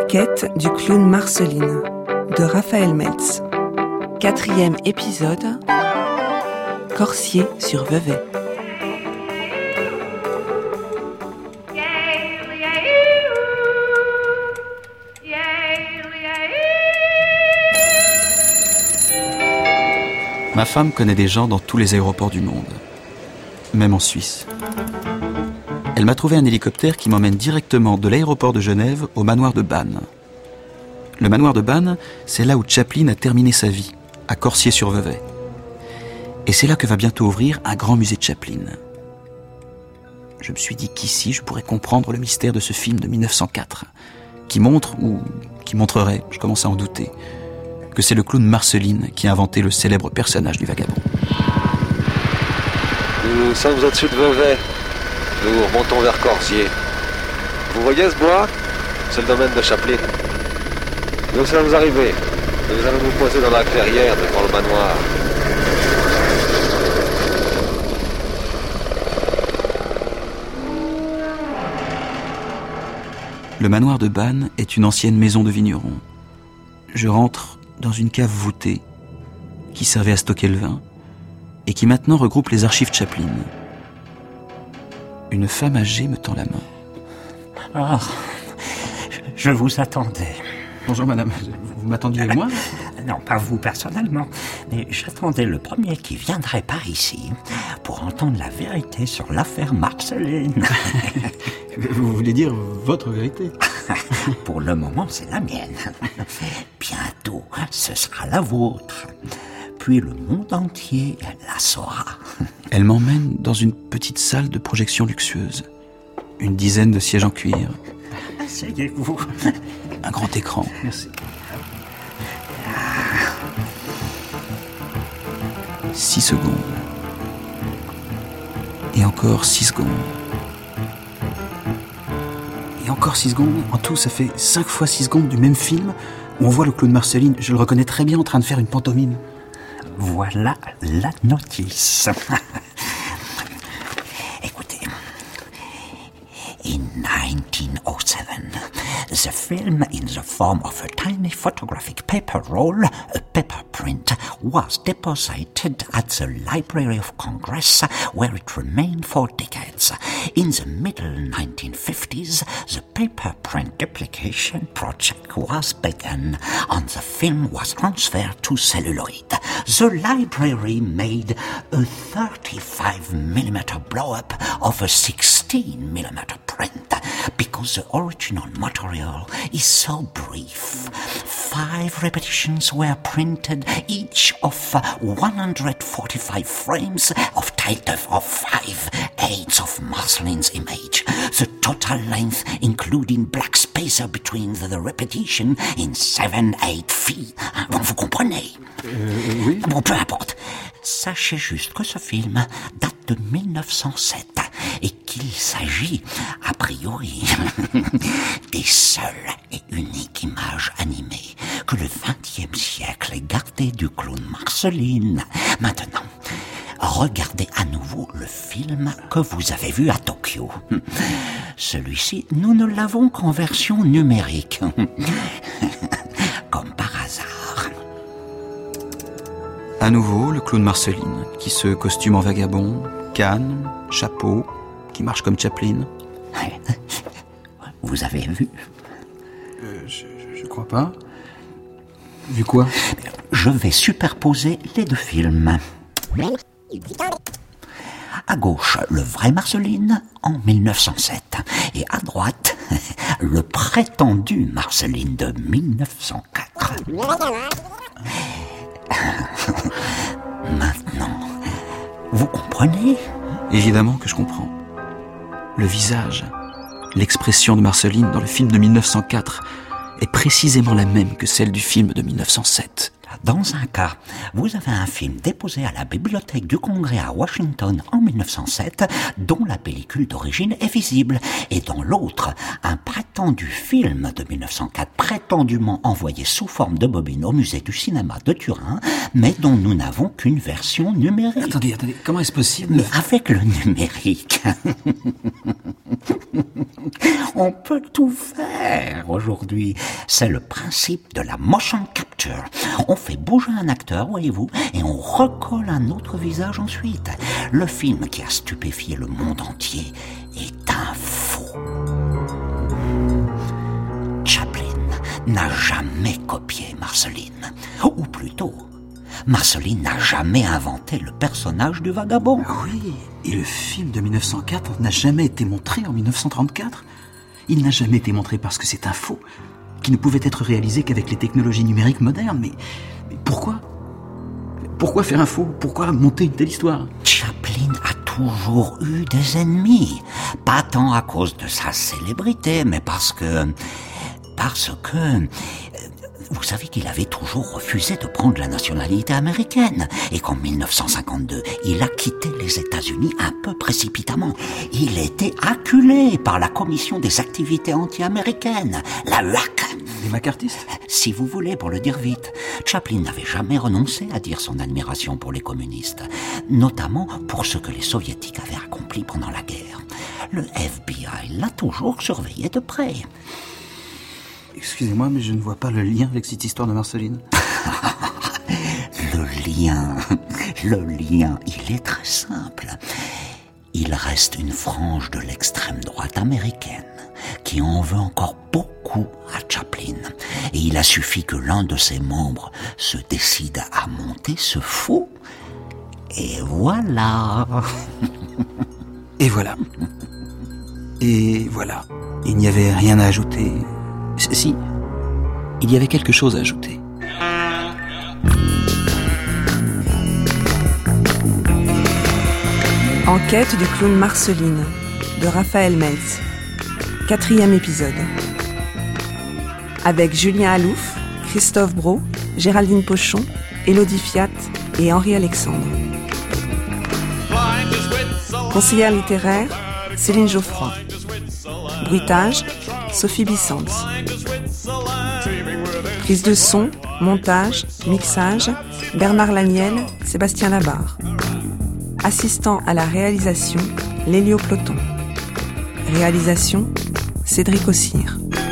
quête du clown Marceline de Raphaël Meltz. 4e épisode, Corsier sur Vevey. Ma femme connaît des gens dans tous les aéroports du monde, même en Suisse. Elle m'a trouvé un hélicoptère qui m'emmène directement de l'aéroport de Genève au manoir de Banne. Le manoir de Banne, c'est là où Chaplin a terminé sa vie, à Corsier-sur-Vevey. Et c'est là que va bientôt ouvrir un grand musée de Chaplin. Je me suis dit qu'ici, je pourrais comprendre le mystère de ce film de 1904, qui montre, ou qui montrerait, je commence à en douter, que c'est le clown Marceline qui a inventé le célèbre personnage du vagabond. Nous sommes au-dessus de Vevey. Nous remontons vers Corsier. Vous voyez ce bois ? C'est le domaine de Chaplin. Nous sommes arrivés. Nous allons nous poser dans la clairière devant le manoir. Le manoir de Banne est une ancienne maison de vigneron. Je rentre dans une cave voûtée qui servait à stocker le vin et qui maintenant regroupe les archives Chaplin. Une femme âgée me tend la main. Ah, je vous attendais. Bonjour madame, vous m'attendiez moi ? Non, pas vous personnellement, mais j'attendais le premier qui viendrait par ici pour entendre la vérité sur l'affaire Marceline. Vous voulez dire votre vérité ? Pour le moment, c'est la mienne. Bientôt, ce sera la vôtre. Puis le monde entier la saura. Elle m'emmène dans une petite salle de projection luxueuse. Une dizaine de sièges en cuir. Asseyez-vous. Un grand écran. Merci. 6 secondes. Et encore 6 secondes. Et encore 6 secondes. En tout, ça fait 5 fois 6 secondes du même film où on voit le clown Marceline. Je le reconnais très bien en train de faire une pantomime. Voilà la notice. Écoutez. In 1907, the film in the form of a tiny photographic paper roll, a paper print, was deposited at the Library of Congress, where it remained for decades. In the middle 1950s, the paper print duplication project was begun, and the film was transferred to celluloid. The library made a 35mm blow-up of a 16mm print, because the original material is so brief. 5 repetitions were printed, each of 145 frames of title of 5/8 of Marceline's image. The total length, including black spacer between the repetition, in 7-8 feet. Bon, vous comprenez? Oui. Bon, peu importe. Sachez juste que ce film date de 1907 et qu'il s'agit, a priori, des seules et uniques images animées que le XXe siècle ait gardées du clown Marceline. Maintenant, regardez à nouveau le film que vous avez vu à Tokyo. Celui-ci, nous ne l'avons qu'en version numérique. Comme par hasard. À nouveau, le clown Marceline, qui se costume en vagabond, canne, chapeau, qui marche comme Chaplin. Vous avez vu ? Je crois pas. Vu quoi ? Je vais superposer les deux films. À gauche, le vrai Marceline en 1907. Et à droite, le prétendu Marceline de 1904. Maintenant, vous comprenez ? Évidemment que je comprends. Le visage, l'expression de Marceline dans le film de 1904 est précisément la même que celle du film de 1907. Dans un cas, vous avez un film déposé à la Bibliothèque du Congrès à Washington en 1907, dont la pellicule d'origine est visible, et dans l'autre, un prétendu prétendu film de 1904, prétendument envoyé sous forme de bobine au musée du cinéma de Turin, mais dont nous n'avons qu'une version numérique. Attendez, comment est-ce possible? Mais avec le numérique, on peut tout faire aujourd'hui. C'est le principe de la motion capture. On fait bouger un acteur, voyez-vous, et on recolle un autre visage ensuite. Le film qui a stupéfié le monde entier est un faux. Chaplin n'a jamais copié Marceline. Ou plutôt, Marceline n'a jamais inventé le personnage du vagabond. Oui, et le film de 1904 n'a jamais été montré en 1934. Il n'a jamais été montré parce que c'est un faux, qui ne pouvait être réalisé qu'avec les technologies numériques modernes. Mais pourquoi? Pourquoi faire un faux? Pourquoi monter une telle histoire? Chaplin a toujours eu des ennemis. Pas tant à cause de sa célébrité, mais parce que... Vous savez qu'il avait toujours refusé de prendre la nationalité américaine et qu'en 1952, il a quitté les États-Unis un peu précipitamment. Il était acculé par la Commission des activités anti-américaines, la UAC. Les macartistes? Si vous voulez, pour le dire vite, Chaplin n'avait jamais renoncé à dire son admiration pour les communistes, notamment pour ce que les soviétiques avaient accompli pendant la guerre. Le FBI l'a toujours surveillé de près. Excusez-moi, mais je ne vois pas le lien avec cette histoire de Marceline. Le lien, il est très simple. Il reste une frange de l'extrême droite américaine qui en veut encore beaucoup à Chaplin. Et il a suffi que l'un de ses membres se décide à monter ce faux. Et voilà. Et voilà. Et voilà. Il n'y avait rien à ajouter. Si, il y avait quelque chose à ajouter. Enquête du clown Marceline de Raphaël Meltz. 4e épisode. Avec Julien Alouf, Christophe Brault, Géraldine Pochon, Élodie Fiat et Henri Alexandre. Conseillère littéraire, Céline Geoffroy. Bruitage, Sophie Bissens. Prise de son, montage, mixage, Bernard Laniel, Sébastien Labarre. Assistant à la réalisation, Lélio Ploton. Réalisation, Cédric Ossire.